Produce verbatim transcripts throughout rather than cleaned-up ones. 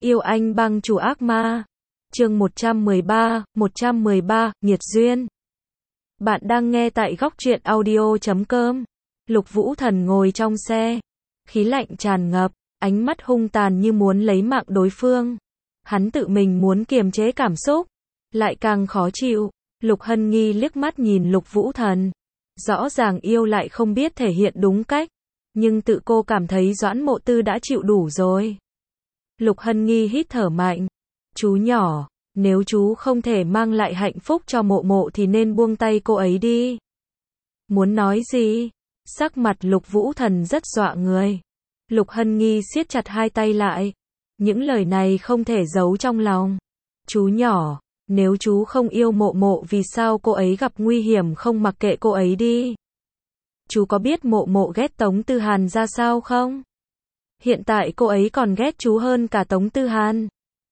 Yêu anh bang chủ ác ma. Chương một trăm mười ba, một trăm mười ba, nghiệt duyên. Bạn đang nghe tại góc truyện audio chấm com. Lục Vũ Thần ngồi trong xe, khí lạnh tràn ngập, ánh mắt hung tàn như muốn lấy mạng đối phương. Hắn tự mình muốn kiềm chế cảm xúc, lại càng khó chịu. Lục Hân Nghi liếc mắt nhìn Lục Vũ Thần, rõ ràng yêu lại không biết thể hiện đúng cách, nhưng tự cô cảm thấy Doãn Mộ Tư đã chịu đủ rồi. Lục Hân Nghi hít thở mạnh. Chú nhỏ, nếu chú không thể mang lại hạnh phúc cho Mộ Mộ thì nên buông tay cô ấy đi. Muốn nói gì? Sắc mặt Lục Vũ Thần rất dọa người. Lục Hân Nghi siết chặt hai tay lại. Những lời này không thể giấu trong lòng. Chú nhỏ, nếu chú không yêu Mộ Mộ vì sao cô ấy gặp nguy hiểm không mặc kệ cô ấy đi? Chú có biết Mộ Mộ ghét Tống Tư Hàn ra sao không? Hiện tại cô ấy còn ghét chú hơn cả Tống Tư Hàn.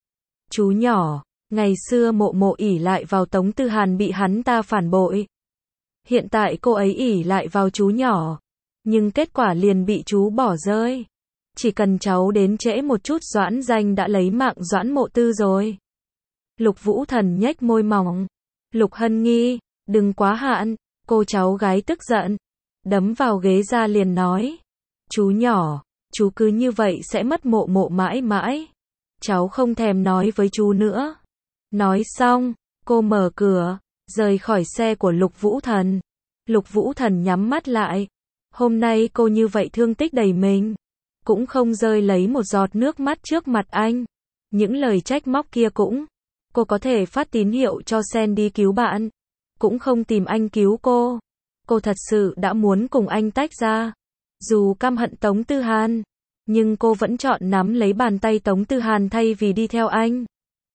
Chú nhỏ, ngày xưa Mộ Mộ ỷ lại vào Tống Tư Hàn bị hắn ta phản bội. Hiện tại cô ấy ỷ lại vào chú nhỏ, nhưng kết quả liền bị chú bỏ rơi. Chỉ cần cháu đến trễ một chút Doãn Danh đã lấy mạng Doãn Mộ Tư rồi. Lục Vũ Thần nhếch môi mỏng. Lục Hân Nghi, đừng quá hạn. Cô cháu gái tức giận, đấm vào ghế ra liền nói. Chú nhỏ, chú cứ như vậy sẽ mất Mộ Mộ mãi mãi. Cháu không thèm nói với chú nữa. Nói xong, cô mở cửa, rời khỏi xe của Lục Vũ Thần. Lục Vũ Thần nhắm mắt lại. Hôm nay cô như vậy thương tích đầy mình, cũng không rơi lấy một giọt nước mắt trước mặt anh. Những lời trách móc kia cũng, cô có thể phát tín hiệu cho Sen đi cứu bạn, cũng không tìm anh cứu cô. Cô thật sự đã muốn cùng anh tách ra. Dù căm hận Tống Tư Hàn, nhưng cô vẫn chọn nắm lấy bàn tay Tống Tư Hàn thay vì đi theo anh.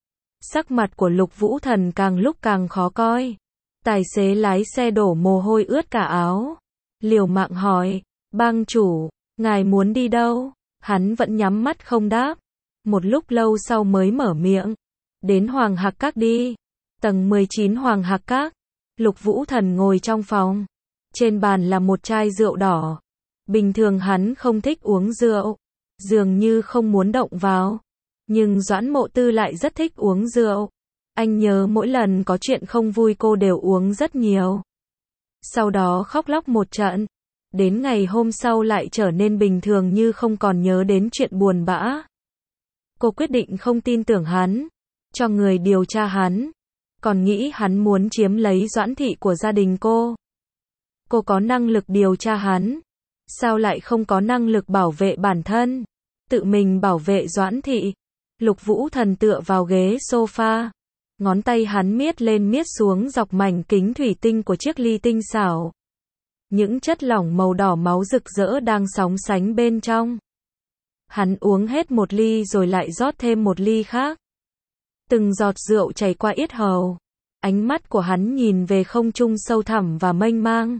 Sắc mặt của Lục Vũ Thần càng lúc càng khó coi. Tài xế lái xe đổ mồ hôi ướt cả áo. Liều mạng hỏi, bang chủ, ngài muốn đi đâu? Hắn vẫn nhắm mắt không đáp. Một lúc lâu sau mới mở miệng. Đến Hoàng Hạc Các đi. Tầng mười chín Hoàng Hạc Các. Lục Vũ Thần ngồi trong phòng. Trên bàn là một chai rượu đỏ. Bình thường hắn không thích uống rượu, dường như không muốn động vào. Nhưng Doãn Mộ Tư lại rất thích uống rượu. Anh nhớ mỗi lần có chuyện không vui cô đều uống rất nhiều. Sau đó khóc lóc một trận. Đến ngày hôm sau lại trở nên bình thường như không còn nhớ đến chuyện buồn bã. Cô quyết định không tin tưởng hắn, cho người điều tra hắn. Còn nghĩ hắn muốn chiếm lấy Doãn thị của gia đình cô. Cô có năng lực điều tra hắn, sao lại không có năng lực bảo vệ bản thân, tự mình bảo vệ Doãn thị? Lục Vũ Thần tựa vào ghế sofa, ngón tay hắn miết lên miết xuống dọc mảnh kính thủy tinh của chiếc ly tinh xảo. Những chất lỏng màu đỏ máu rực rỡ đang sóng sánh bên trong. Hắn uống hết một ly rồi lại rót thêm một ly khác. Từng giọt rượu chảy qua yết hầu. Ánh mắt của hắn nhìn về không trung sâu thẳm và mênh mang.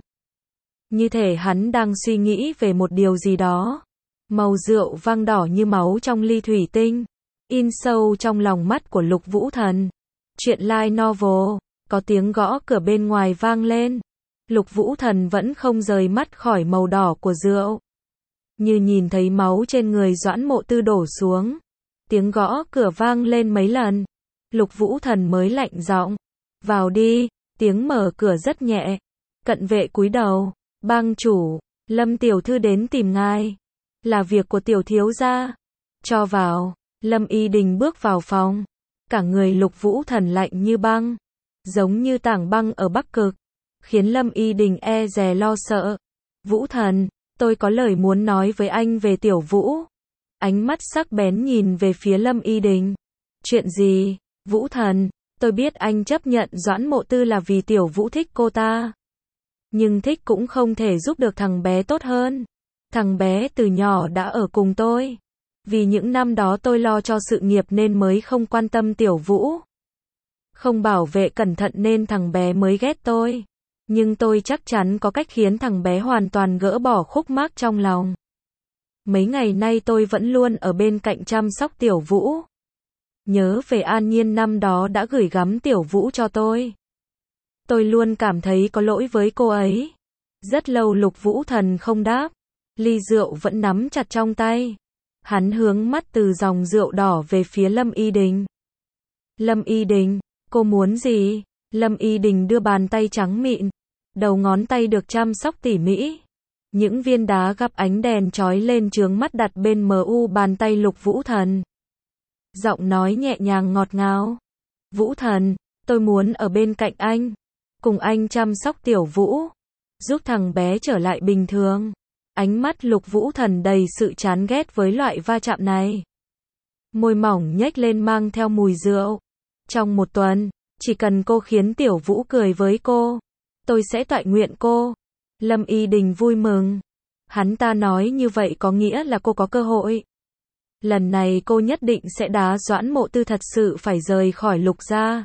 Như thể hắn đang suy nghĩ về một điều gì đó. Màu rượu vang đỏ như máu trong ly thủy tinh, in sâu trong lòng mắt của Lục Vũ Thần. Chuyện light novel, có tiếng gõ cửa bên ngoài vang lên. Lục Vũ Thần vẫn không rời mắt khỏi màu đỏ của rượu. Như nhìn thấy máu trên người Doãn Mộ Tư đổ xuống. Tiếng gõ cửa vang lên mấy lần. Lục Vũ Thần mới lạnh giọng. Vào đi. Tiếng mở cửa rất nhẹ. Cận vệ cúi đầu. Bang chủ, Lâm tiểu thư đến tìm ngài. Là việc của tiểu thiếu gia. Cho vào. Lâm Y Đình bước vào phòng. Cả người Lục Vũ Thần lạnh như băng, giống như tảng băng ở Bắc Cực, khiến Lâm Y Đình e dè lo sợ. Vũ Thần, tôi có lời muốn nói với anh về Tiểu Vũ. Ánh mắt sắc bén nhìn về phía Lâm Y Đình. Chuyện gì? Vũ Thần, tôi biết anh chấp nhận Doãn Mộ Tư là vì Tiểu Vũ thích cô ta. Nhưng thích cũng không thể giúp được thằng bé tốt hơn. Thằng bé từ nhỏ đã ở cùng tôi. Vì những năm đó tôi lo cho sự nghiệp nên mới không quan tâm Tiểu Vũ. Không bảo vệ cẩn thận nên thằng bé mới ghét tôi. Nhưng tôi chắc chắn có cách khiến thằng bé hoàn toàn gỡ bỏ khúc mắc trong lòng. Mấy ngày nay tôi vẫn luôn ở bên cạnh chăm sóc Tiểu Vũ. Nhớ về An Nhiên năm đó đã gửi gắm Tiểu Vũ cho tôi. Tôi luôn cảm thấy có lỗi với cô ấy. Rất lâu Lục Vũ Thần không đáp. Ly rượu vẫn nắm chặt trong tay. Hắn hướng mắt từ dòng rượu đỏ về phía Lâm Y Đình. Lâm Y Đình, cô muốn gì? Lâm Y Đình đưa bàn tay trắng mịn, đầu ngón tay được chăm sóc tỉ mỉ. Những viên đá gắp ánh đèn chói lên chướng mắt đặt bên mờ u bàn tay Lục Vũ Thần. Giọng nói nhẹ nhàng ngọt ngào. Vũ Thần, tôi muốn ở bên cạnh anh, cùng anh chăm sóc Tiểu Vũ, giúp thằng bé trở lại bình thường. Ánh mắt Lục Vũ Thần đầy sự chán ghét với loại va chạm này. Môi mỏng nhếch lên mang theo mùi rượu. Trong một tuần, chỉ cần cô khiến Tiểu Vũ cười với cô, tôi sẽ toại nguyện cô. Lâm Y Đình vui mừng. Hắn ta nói như vậy có nghĩa là cô có cơ hội. Lần này cô nhất định sẽ đá Doãn Mộ Tư thật sự phải rời khỏi Lục gia.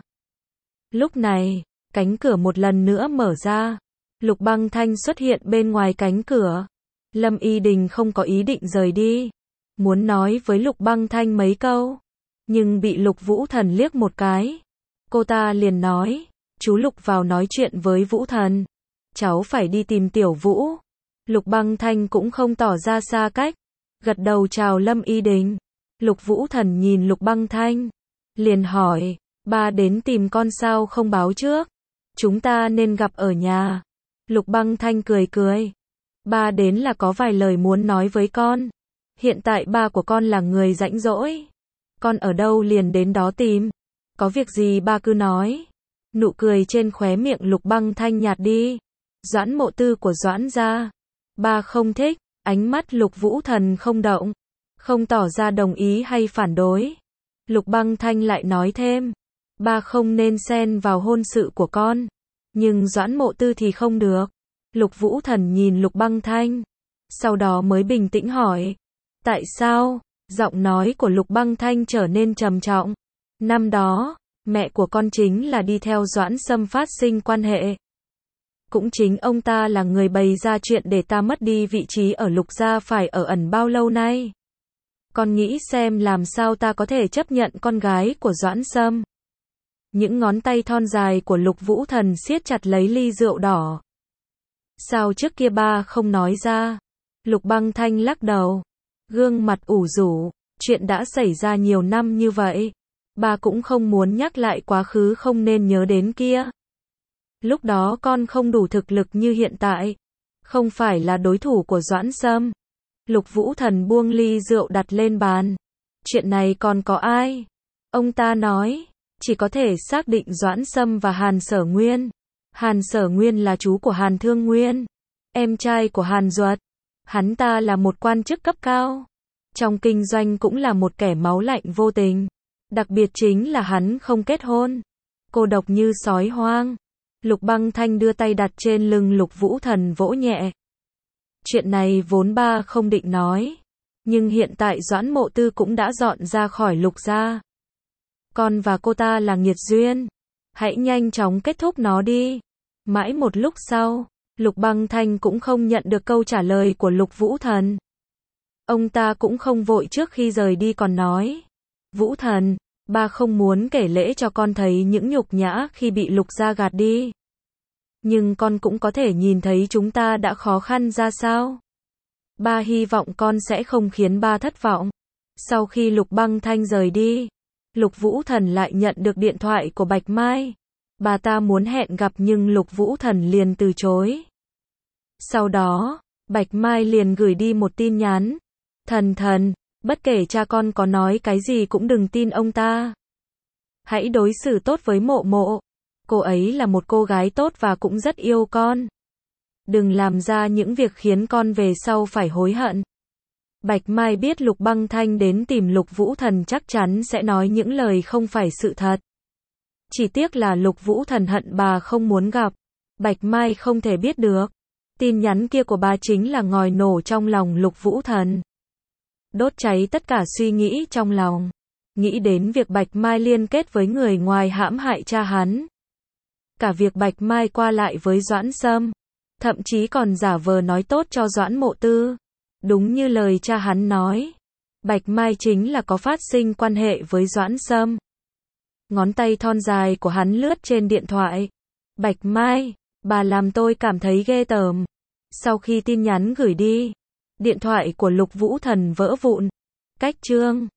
Lúc này, cánh cửa một lần nữa mở ra. Lục Băng Thanh xuất hiện bên ngoài cánh cửa. Lâm Y Đình không có ý định rời đi, muốn nói với Lục Băng Thanh mấy câu, nhưng bị Lục Vũ Thần liếc một cái. Cô ta liền nói, chú Lục vào nói chuyện với Vũ Thần, cháu phải đi tìm Tiểu Vũ. Lục Băng Thanh cũng không tỏ ra xa cách, gật đầu chào Lâm Y Đình. Lục Vũ Thần nhìn Lục Băng Thanh, liền hỏi, ba đến tìm con sao không báo trước, chúng ta nên gặp ở nhà. Lục Băng Thanh cười cười, ba đến là có vài lời muốn nói với con. Hiện tại ba của con là người rảnh rỗi, con ở đâu liền đến đó tìm, có việc gì ba cứ nói. Nụ cười trên khóe miệng Lục Băng Thanh nhạt đi. Doãn Mộ Tư của Doãn gia, ba không thích. Ánh mắt Lục Vũ Thần không động, không tỏ ra đồng ý hay phản đối. Lục Băng Thanh lại nói thêm, ba không nên xen vào hôn sự của con, nhưng Doãn Mộ Tư thì không được. Lục Vũ Thần nhìn Lục Băng Thanh, sau đó mới bình tĩnh hỏi, tại sao? Giọng nói của Lục Băng Thanh trở nên trầm trọng. Năm đó, mẹ của con chính là đi theo Doãn Sâm phát sinh quan hệ. Cũng chính ông ta là người bày ra chuyện để ta mất đi vị trí ở Lục gia phải ở ẩn bao lâu nay. Con nghĩ xem làm sao ta có thể chấp nhận con gái của Doãn Sâm. Những ngón tay thon dài của Lục Vũ Thần siết chặt lấy ly rượu đỏ. Sao trước kia ba không nói ra? Lục Băng Thanh lắc đầu, gương mặt ủ rũ, chuyện đã xảy ra nhiều năm như vậy, ba cũng không muốn nhắc lại quá khứ không nên nhớ đến kia. Lúc đó con không đủ thực lực như hiện tại, không phải là đối thủ của Doãn Sâm. Lục Vũ Thần buông ly rượu đặt lên bàn. Chuyện này còn có ai? Ông ta nói, chỉ có thể xác định Doãn Sâm và Hàn Sở Nguyên. Hàn Sở Nguyên là chú của Hàn Thương Nguyên, em trai của Hàn Duật. Hắn ta là một quan chức cấp cao, trong kinh doanh cũng là một kẻ máu lạnh vô tình. Đặc biệt chính là hắn không kết hôn, cô độc như sói hoang. Lục Băng Thanh đưa tay đặt trên lưng Lục Vũ Thần vỗ nhẹ. Chuyện này vốn ba không định nói, nhưng hiện tại Doãn Mộ Tư cũng đã dọn ra khỏi Lục gia. Con và cô ta là nghiệt duyên, hãy nhanh chóng kết thúc nó đi. Mãi một lúc sau, Lục Băng Thanh cũng không nhận được câu trả lời của Lục Vũ Thần. Ông ta cũng không vội trước khi rời đi còn nói, Vũ Thần, ba không muốn kể lễ cho con thấy những nhục nhã khi bị Lục gia gạt đi. Nhưng con cũng có thể nhìn thấy chúng ta đã khó khăn ra sao. Ba hy vọng con sẽ không khiến ba thất vọng. Sau khi Lục Băng Thanh rời đi, Lục Vũ Thần lại nhận được điện thoại của Bạch Mai. Bà ta muốn hẹn gặp nhưng Lục Vũ Thần liền từ chối. Sau đó, Bạch Mai liền gửi đi một tin nhắn. Thần thần, bất kể cha con có nói cái gì cũng đừng tin ông ta. Hãy đối xử tốt với Mộ Mộ. Cô ấy là một cô gái tốt và cũng rất yêu con. Đừng làm ra những việc khiến con về sau phải hối hận. Bạch Mai biết Lục Băng Thanh đến tìm Lục Vũ Thần chắc chắn sẽ nói những lời không phải sự thật. Chỉ tiếc là Lục Vũ Thần hận bà không muốn gặp. Bạch Mai không thể biết được. Tin nhắn kia của bà chính là ngòi nổ trong lòng Lục Vũ Thần. Đốt cháy tất cả suy nghĩ trong lòng. Nghĩ đến việc Bạch Mai liên kết với người ngoài hãm hại cha hắn. Cả việc Bạch Mai qua lại với Doãn Sâm. Thậm chí còn giả vờ nói tốt cho Doãn Mộ Tư. Đúng như lời cha hắn nói. Bạch Mai chính là có phát sinh quan hệ với Doãn Sâm. Ngón tay thon dài của hắn lướt trên điện thoại. Bạch Mai, bà làm tôi cảm thấy ghê tởm. Sau khi tin nhắn gửi đi, điện thoại của Lục Vũ Thần vỡ vụn. Cách chương